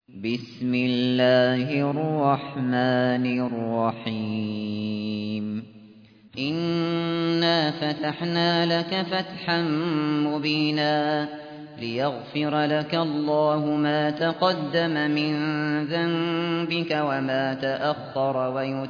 بسم الله الرحمن الرحيم إنا فتحنا لك فتحا مبينا ليغفر لك الله ما تقدم من ذنبك وما تأخر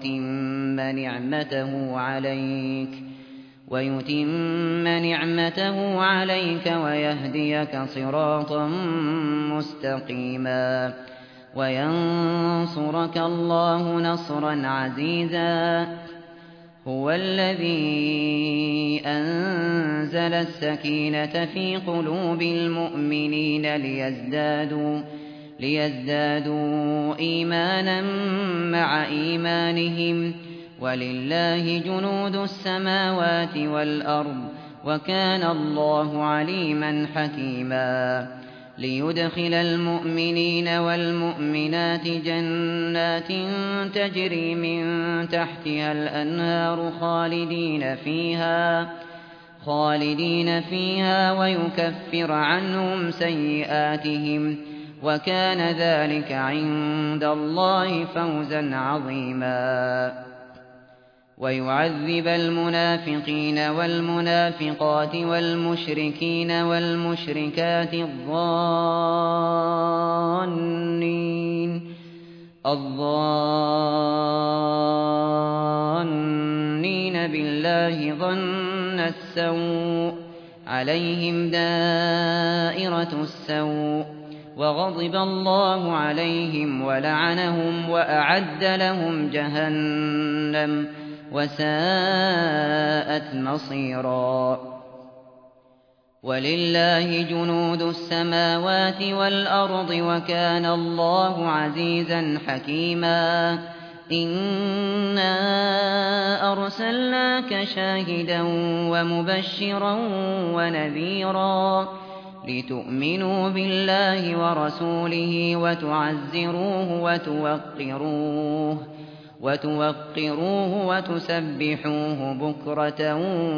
ويتم نعمته عليك ويهديك صراطا مستقيما وينصرك الله نصرا عزيزا هو الذي أنزل السكينة في قلوب المؤمنين ليزدادوا إيمانا مع إيمانهم ولله جنود السماوات والأرض وكان الله عليما حكيما ليدخل المؤمنين والمؤمنات جنات تجري من تحتها الأنهار خالدين فيها ويكفر عنهم سيئاتهم وكان ذلك عند الله فوزا عظيما ويعذب المنافقين والمنافقات والمشركين والمشركات الظانين بالله ظن السوء عليهم دائرة السوء وغضب الله عليهم ولعنهم وأعد لهم جهنم وساءت مصيرا ولله جنود السماوات والأرض وكان الله عزيزا حكيما إنا أرسلناك شاهدا ومبشرا ونذيرا لتؤمنوا بالله ورسوله وتعزروه وتوقروه وتسبحوه بكرة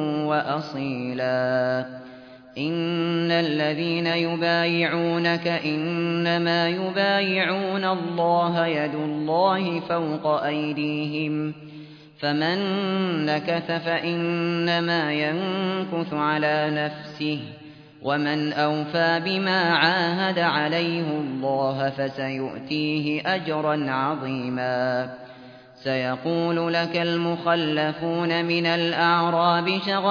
وأصيلا إن الذين يبايعونك إنما يبايعون الله يد الله فوق أيديهم فمن نكث فإنما ينكث على نفسه ومن أوفى بما عاهد عليه الله فسيؤتيه أجرا عظيما سيقول لك المخلفون من الأعراب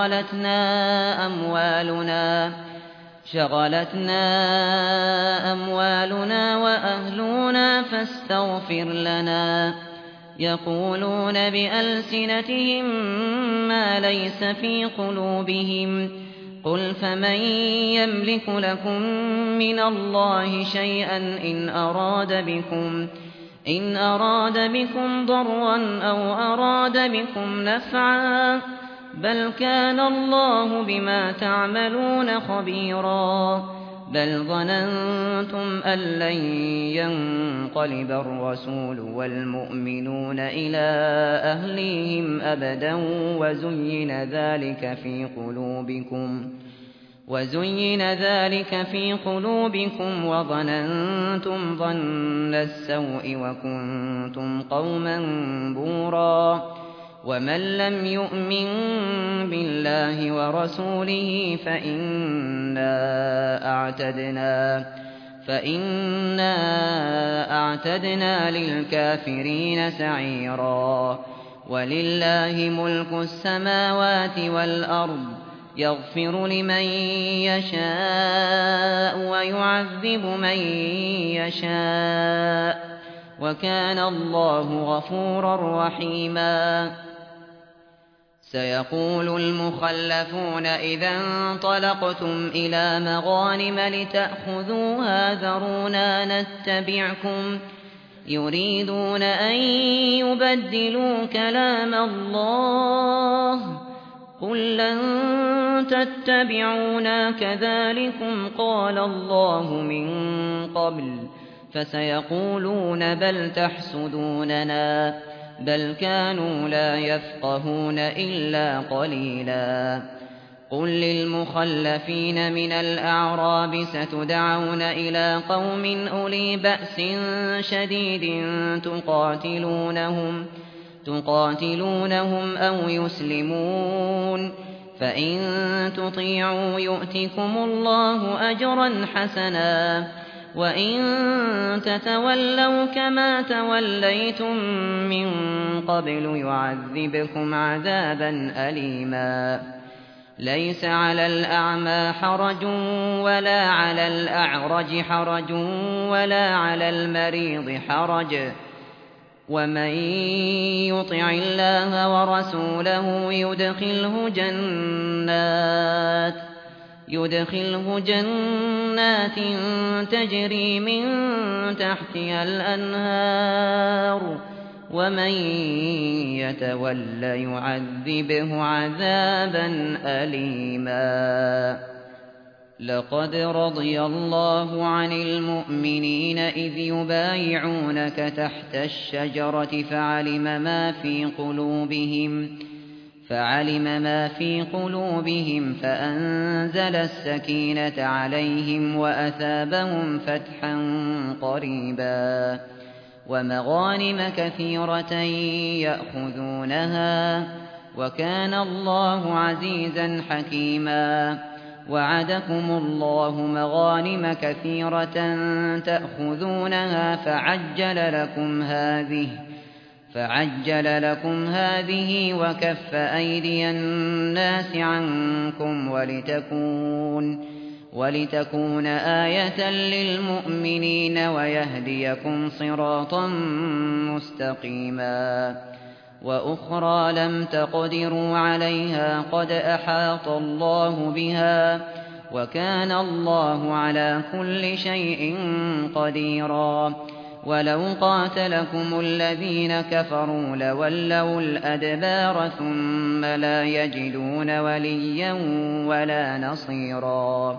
شغلتنا أموالنا وأهلنا فاستغفر لنا يقولون بألسنتهم ما ليس في قلوبهم قل فمن يملك لكم من الله شيئا إن أراد بكم ضرا أو أراد بكم نفعا بل كان الله بما تعملون خبيرا بل ظننتم أن لن ينقلب الرسول والمؤمنون إلى أهليهم أبدا وزين ذلك في قلوبكم وظننتم ظن السوء وكنتم قوما بورا ومن لم يؤمن بالله ورسوله فإنا أعتدنا للكافرين سعيرا ولله ملك السماوات والأرض يغفر لمن يشاء ويعذب من يشاء وكان الله غفورا رحيما سيقول المخلفون إذا انطلقتم إلى مغانم لتأخذوها ذرونا نتبعكم يريدون أن يبدلوا كلام الله قل لن تتبعونا كذلكم قال الله من قبل فسيقولون بل تحسدوننا بل كانوا لا يفقهون إلا قليلا قل للمخلفين من الأعراب ستدعون إلى قوم أولي بأس شديد تقاتلونهم أو يسلمون فإن تطيعوا يؤتكم الله أجرا حسنا وإن تتولوا كما توليتم من قبل يعذبكم عذابا أليما ليس على الأعمى حرج ولا على الأعرج حرج ولا على المريض حرج ومن يطع الله ورسوله يدخله جنات تجري من تحتها الأنهار ومن يتول يعذبه عذابا أليما لقد رضي الله عن المؤمنين إذ يبايعونك تحت الشجرة فعلم ما في قلوبهم فأنزل السكينة عليهم وأثابهم فتحا قريبا ومغانم كثيرة يأخذونها وكان الله عزيزا حكيما وعدكم الله مغانم كثيرة تأخذونها فعجل لكم هذه وكف أيدي الناس عنكم ولتكون آية للمؤمنين ويهديكم صراطا مستقيما وأخرى لم تقدروا عليها قد أحاط الله بها وكان الله على كل شيء قديرا ولو قاتلكم الذين كفروا لولوا الأدبار ثم لا يجدون وليا ولا نصيرا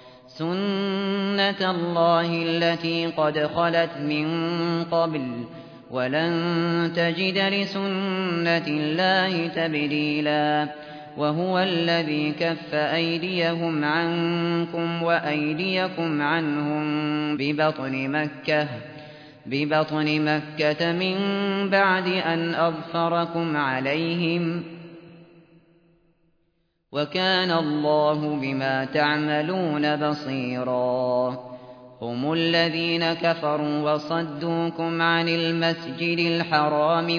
سنة الله التي قد خلت من قبل ولن تجد لسنة الله تبديلا وهو الذي كف أيديهم عنكم وأيديكم عنهم ببطن مكة من بعد أن أظفركم عليهم وكان الله بما تعملون بصيرا هم الذين كفروا وصدوكم عن المسجد الحرام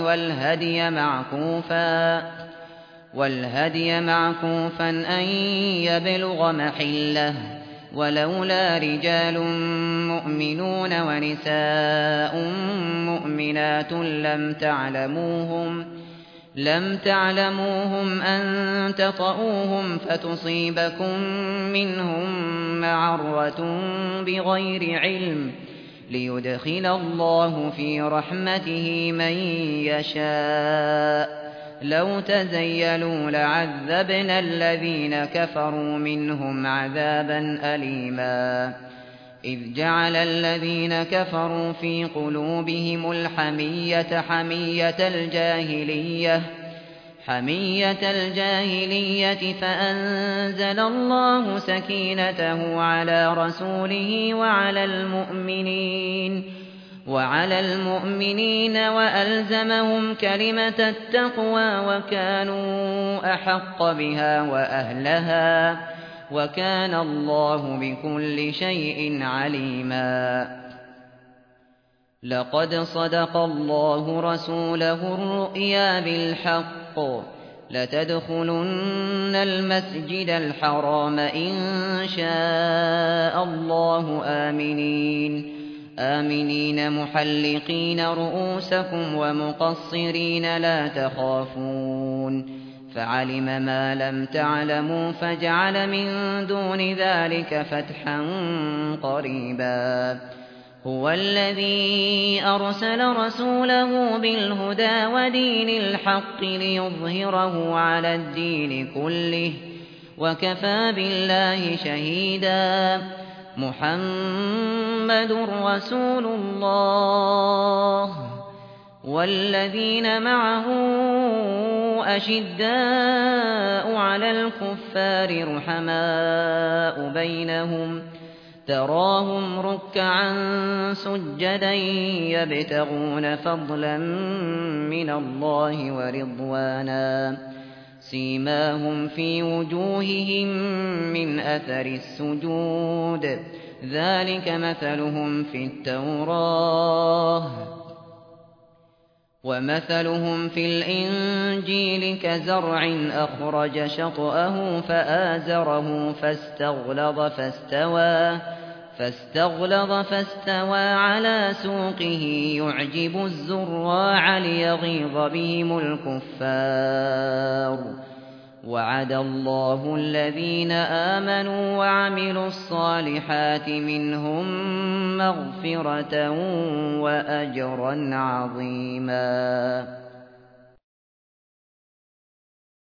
والهدي معكوفا أن يبلغ محله ولولا رجال مؤمنون ونساء مؤمنات لم تعلموهم أن تطؤوهم فتصيبكم منهم معرة بغير علم ليدخل الله في رحمته من يشاء لو تزيلوا لعذبنا الذين كفروا منهم عذابا أليما إذ جعل الذين كفروا في قلوبهم الحمية حمية الجاهلية فأنزل الله سكينته على رسوله وعلى المؤمنين وألزمهم كلمة التقوى وكانوا أحق بها وأهلها وكان الله بكل شيء عليما لقد صدق الله رسوله الرؤيا بالحق لتدخلن المسجد الحرام إن شاء الله آمنين محلقين رؤوسكم ومقصرين لا تخافون فعلم ما لم تعلموا فجعل من دون ذلك فتحا قريبا هو الذي أرسل رسوله بالهدى ودين الحق ليظهره على الدين كله وكفى بالله شهيدا محمد رسول الله والذين معه أشداء على الكفار رحماء بينهم تراهم ركعا سجدا يبتغون فضلا من الله ورضوانا سيماهم في وجوههم من أثر السجود ذلك مثلهم في التوراة ومثلهم في الإنجيل كزرع أخرج شطأه فآزره فاستغلظ فاستوى على سوقه يعجب الزراع ليغيظ بهم الكفار وعد الله الذين آمنوا وعملوا الصالحات منهم مغفرة وأجرا عظيما